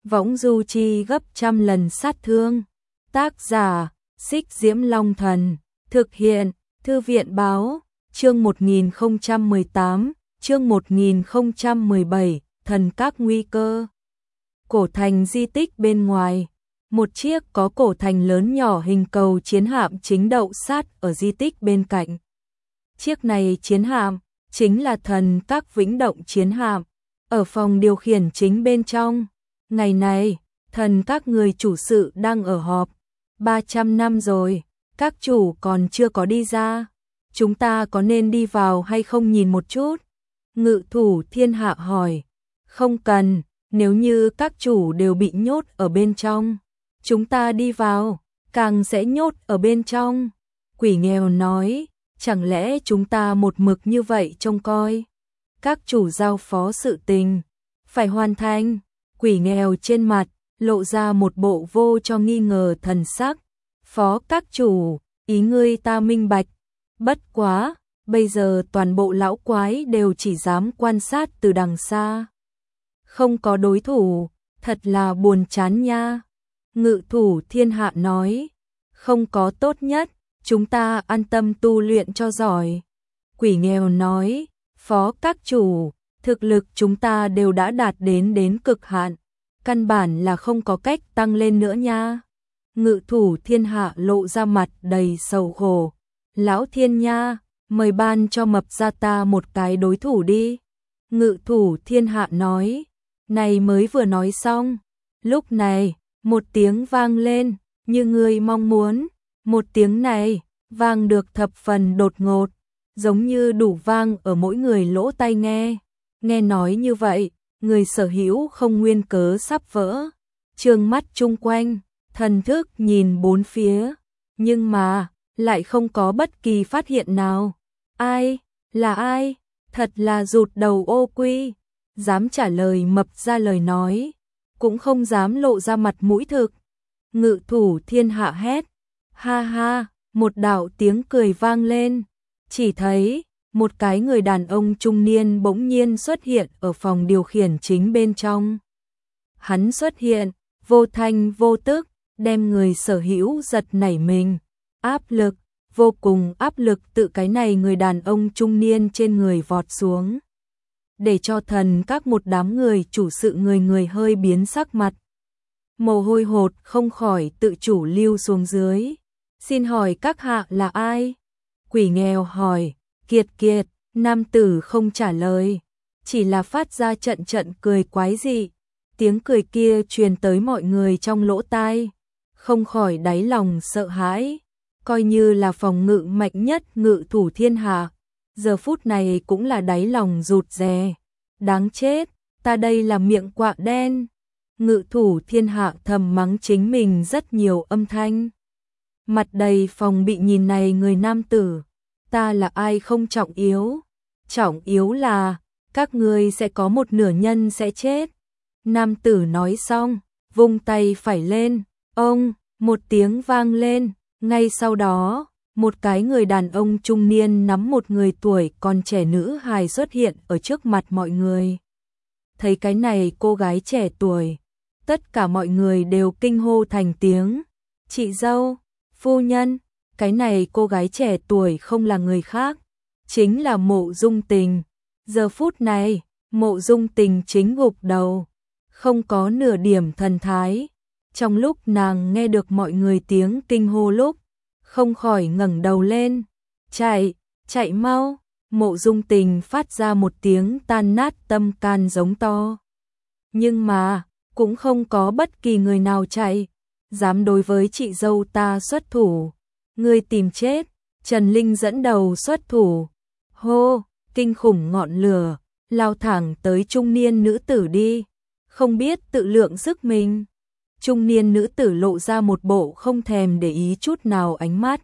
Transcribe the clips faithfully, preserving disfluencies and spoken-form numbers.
võng du chi gấp trăm lần sát thương. Tác giả, Xích Diễm Long Thần, thực hiện, Thư viện báo, chương một nghìn không trăm mười tám, chương một nghìn không trăm mười bảy, thần các nguy cơ. Cổ thành di tích bên ngoài, một chiếc có cổ thành lớn nhỏ hình cầu chiến hạm chính đậu sát ở di tích bên cạnh. Chiếc này chiến hạm chính là thần các vĩnh động chiến hạm, ở phòng điều khiển chính bên trong. Ngày này, thần các người chủ sự đang ở họp. ba trăm năm rồi, các chủ còn chưa có đi ra. Chúng ta có nên đi vào hay không nhìn một chút? Ngự thủ thiên hạ hỏi. Không cần, nếu như các chủ đều bị nhốt ở bên trong, chúng ta đi vào, càng sẽ nhốt ở bên trong. Quỷ nghèo nói, chẳng lẽ chúng ta một mực như vậy trông coi? Các chủ giao phó sự tình, phải hoàn thành. Quỷ nghèo trên mặt, lộ ra một bộ vô cho nghi ngờ thần sắc. Phó các chủ, ý ngươi ta minh bạch. Bất quá, bây giờ toàn bộ lão quái đều chỉ dám quan sát từ đằng xa. Không có đối thủ, thật là buồn chán nha. Ngự thủ thiên hạ nói, không có tốt nhất, chúng ta an tâm tu luyện cho giỏi. Quỷ nghèo nói, phó các chủ, thực lực chúng ta đều đã đạt đến đến cực hạn, căn bản là không có cách tăng lên nữa nha. Ngự thủ thiên hạ lộ ra mặt đầy sầu khổ. Lão thiên nha, mời ban cho mập ra ta một cái đối thủ đi. Ngự thủ thiên hạ nói, này mới vừa nói xong. Lúc này, một tiếng vang lên, như người mong muốn. Một tiếng này, vang được thập phần đột ngột, giống như đủ vang ở mỗi người lỗ tai nghe. Nghe nói như vậy, người sở hữu không nguyên cớ sắp vỡ. Trương mắt chung quanh, thần thức nhìn bốn phía, nhưng mà lại không có bất kỳ phát hiện nào. Ai? Là ai? Thật là rụt đầu ô quy. Dám trả lời mập ra lời nói, cũng không dám lộ ra mặt mũi thực. Ngự thủ thiên hạ hét. Ha ha, một đạo tiếng cười vang lên. Chỉ thấy, một cái người đàn ông trung niên bỗng nhiên xuất hiện ở phòng điều khiển chính bên trong. Hắn xuất hiện, vô thanh vô tức, đem người sở hữu giật nảy mình. Áp lực, vô cùng áp lực tự cái này người đàn ông trung niên trên người vọt xuống. Để cho thần các một đám người chủ sự người người hơi biến sắc mặt. Mồ hôi hột không khỏi tự chủ lưu xuống dưới. Xin hỏi các hạ là ai? Quỷ nghèo hỏi. Kiệt Kiệt, nam tử không trả lời, chỉ là phát ra trận trận cười quái dị. Tiếng cười kia truyền tới mọi người trong lỗ tai, không khỏi đáy lòng sợ hãi. Coi như là phòng ngự mạnh nhất ngự thủ thiên hạ, giờ phút này cũng là đáy lòng rụt rè. Đáng chết, ta đây là miệng quạ đen. Ngự thủ thiên hạ thầm mắng chính mình rất nhiều âm thanh. Mặt đầy phòng bị nhìn này người nam tử. Ta là ai không trọng yếu, trọng yếu là các ngươi sẽ có một nửa nhân sẽ chết. Nam tử nói xong, vung tay phải lên, ông, một tiếng vang lên, ngay sau đó, một cái người đàn ông trung niên nắm một người tuổi còn trẻ nữ hài xuất hiện ở trước mặt mọi người. Thấy cái này cô gái trẻ tuổi, tất cả mọi người đều kinh hô thành tiếng. Chị dâu, phu nhân. Cái này cô gái trẻ tuổi không là người khác, chính là Mộ Dung Tình. Giờ phút này, Mộ Dung Tình chính gục đầu, không có nửa điểm thần thái. Trong lúc nàng nghe được mọi người tiếng kinh hô lúc, không khỏi ngẩng đầu lên. Chạy, chạy mau. Mộ Dung Tình phát ra một tiếng tan nát tâm can giống to. Nhưng mà, cũng không có bất kỳ người nào chạy, dám đối với chị dâu ta xuất thủ. Ngươi tìm chết. Trần Linh dẫn đầu xuất thủ. Hô, kinh khủng ngọn lửa, lao thẳng tới trung niên nữ tử đi. Không biết tự lượng sức mình. Trung niên nữ tử lộ ra một bộ không thèm để ý chút nào ánh mắt.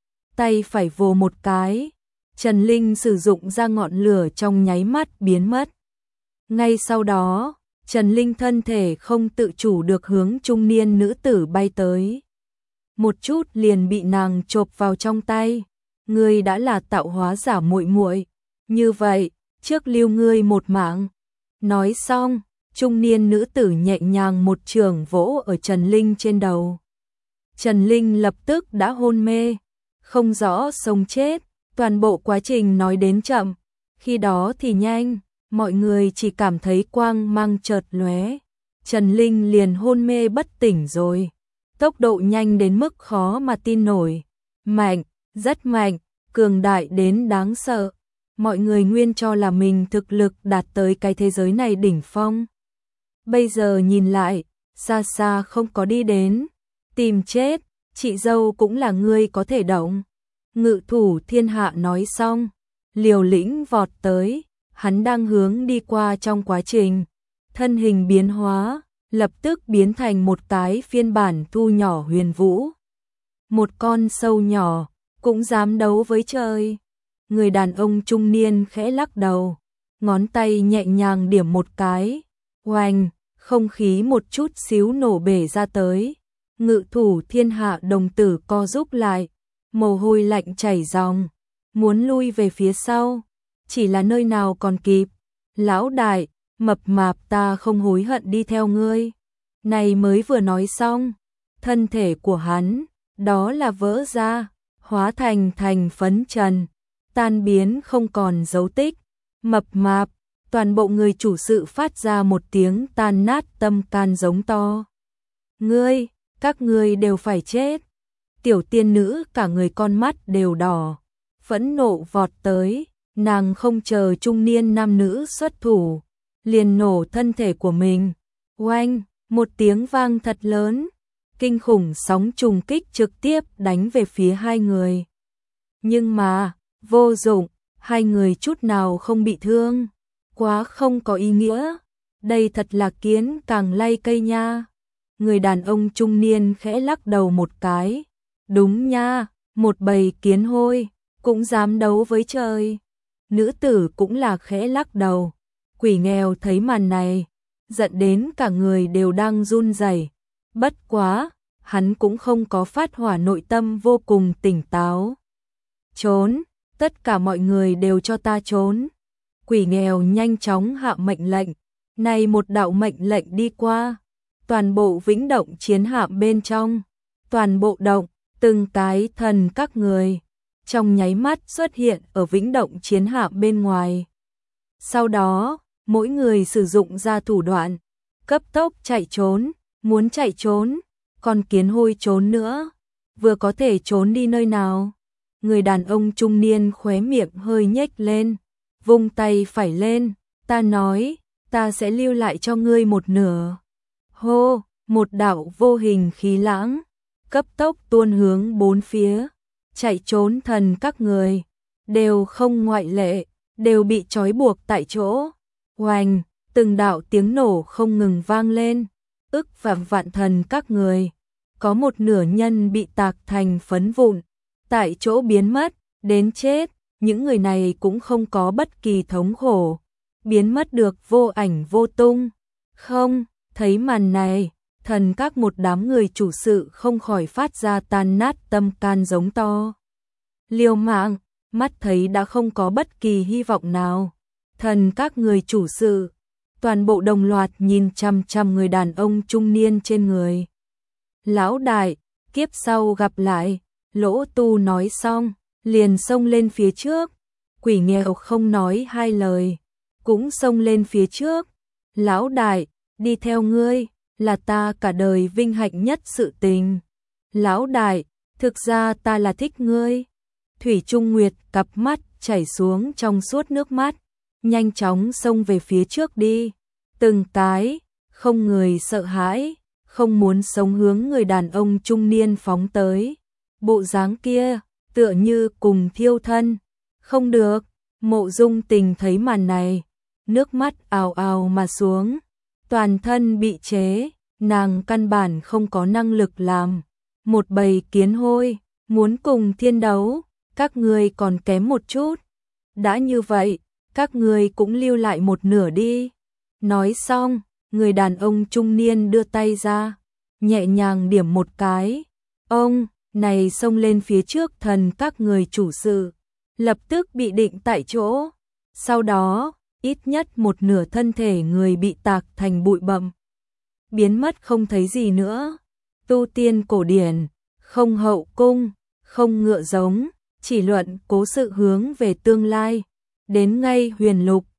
Tay phải vồ một cái. Trần Linh sử dụng ra ngọn lửa trong nháy mắt biến mất. Ngay sau đó, Trần Linh thân thể không tự chủ được hướng trung niên nữ tử bay tới. Một chút liền bị nàng chộp vào trong tay. Ngươi đã là tạo hóa giả muội muội, như vậy, trước lưu ngươi một mạng. Nói xong, Trung niên nữ tử nhẹ nhàng một chưởng vỗ ở Trần Linh trên đầu. Trần Linh lập tức đã hôn mê, không rõ sống chết, toàn bộ quá trình nói đến chậm, khi đó thì nhanh, mọi người chỉ cảm thấy quang mang chợt lóe, Trần Linh liền hôn mê bất tỉnh rồi. Tốc độ nhanh đến mức khó mà tin nổi, mạnh, rất mạnh, cường đại đến đáng sợ. Mọi người nguyên cho là mình thực lực đạt tới cái thế giới này đỉnh phong. Bây giờ nhìn lại, xa xa không có đi đến, tìm chết, chị dâu cũng là ngươi có thể động. Ngự thủ thiên hạ nói xong, liều lĩnh vọt tới, hắn đang hướng đi qua trong quá trình. Thân hình biến hóa, lập tức biến thành một cái phiên bản thu nhỏ huyền vũ. Một con sâu nhỏ, cũng dám đấu với trời. Người đàn ông trung niên khẽ lắc đầu, ngón tay nhẹ nhàng điểm một cái, oanh, không khí một chút xíu nổ bể ra tới. Ngự thủ thiên hạ đồng tử co rúm lại, mồ hôi lạnh chảy ròng, muốn lui về phía sau, chỉ là nơi nào còn kịp. Lão đại, mập mạp ta không hối hận đi theo ngươi. Này mới vừa nói xong, thân thể của hắn, đó là vỡ ra, hóa thành thành phấn trần, tan biến không còn dấu tích. Mập mạp, toàn bộ người chủ sự phát ra một tiếng tan nát tâm can giống to. Ngươi, các ngươi đều phải chết. Tiểu tiên nữ cả người con mắt đều đỏ, phẫn nộ vọt tới, nàng không chờ trung niên nam nữ xuất thủ, liền nổ thân thể của mình. Oanh, một tiếng vang thật lớn, kinh khủng sóng trùng kích trực tiếp đánh về phía hai người. Nhưng mà, vô dụng, hai người chút nào không bị thương, quá không có ý nghĩa. Đây thật là kiến càng lay cây nha. Người đàn ông trung niên khẽ lắc đầu một cái. Đúng nha, một bầy kiến hôi, cũng dám đấu với trời. Nữ tử cũng là khẽ lắc đầu. Quỷ nghèo thấy màn này, giận đến cả người đều đang run rẩy. Bất quá, hắn cũng không có phát hỏa, nội tâm vô cùng tỉnh táo. Trốn, tất cả mọi người đều cho ta trốn. Quỷ nghèo nhanh chóng hạ mệnh lệnh. Này một đạo mệnh lệnh đi qua, toàn bộ vĩnh động chiến hạm bên trong, toàn bộ động, từng cái thần các người, trong nháy mắt xuất hiện ở vĩnh động chiến hạm bên ngoài. Sau đó, mỗi người sử dụng ra thủ đoạn, cấp tốc chạy trốn, muốn chạy trốn, còn kiến hôi trốn nữa, vừa có thể trốn đi nơi nào. Người đàn ông trung niên khóe miệng hơi nhếch lên, vung tay phải lên, ta nói, ta sẽ lưu lại cho ngươi một nửa. Hô, một đạo vô hình khí lãng, cấp tốc tuôn hướng bốn phía, chạy trốn thần các người, đều không ngoại lệ, đều bị trói buộc tại chỗ. Oanh, từng đạo tiếng nổ không ngừng vang lên, ức vạn vạn thần các người, có một nửa nhân bị tạc thành phấn vụn, tại chỗ biến mất, đến chết, những người này cũng không có bất kỳ thống khổ, biến mất được vô ảnh vô tung. Không, thấy màn này, thần các một đám người chủ sự không khỏi phát ra tan nát tâm can giống to. Liều mạng, mắt thấy đã không có bất kỳ hy vọng nào. Thần các người chủ sự, toàn bộ đồng loạt nhìn chăm chăm người đàn ông trung niên trên người. Lão đại, kiếp sau gặp lại, Lỗ Tu nói xong, liền xông lên phía trước. Quỷ nghèo không nói hai lời, cũng xông lên phía trước. Lão đại, đi theo ngươi, là ta cả đời vinh hạnh nhất sự tình. Lão đại, thực ra ta là thích ngươi. Thủy Trung Nguyệt cặp mắt chảy xuống trong suốt nước mắt, nhanh chóng xông về phía trước đi. Từng cái, không người sợ hãi, không muốn sống hướng người đàn ông trung niên phóng tới. Bộ dáng kia, tựa như cùng thiêu thân. Không được, Mộ Dung Tình thấy màn này, nước mắt ào ào mà xuống, toàn thân bị chế, nàng căn bản không có năng lực làm. Một bầy kiến hôi, muốn cùng thiên đấu, các ngươi còn kém một chút. Đã như vậy, các ngươi cũng lưu lại một nửa đi. Nói xong, người đàn ông trung niên đưa tay ra, nhẹ nhàng điểm một cái. Ông, này xông lên phía trước thần các người chủ sự, lập tức bị định tại chỗ. Sau đó, ít nhất một nửa thân thể người bị tạc thành bụi bặm, biến mất không thấy gì nữa. Tu tiên cổ điển, không hậu cung, không ngựa giống, chỉ luận cố sự hướng về tương lai. Đến ngay huyền lục,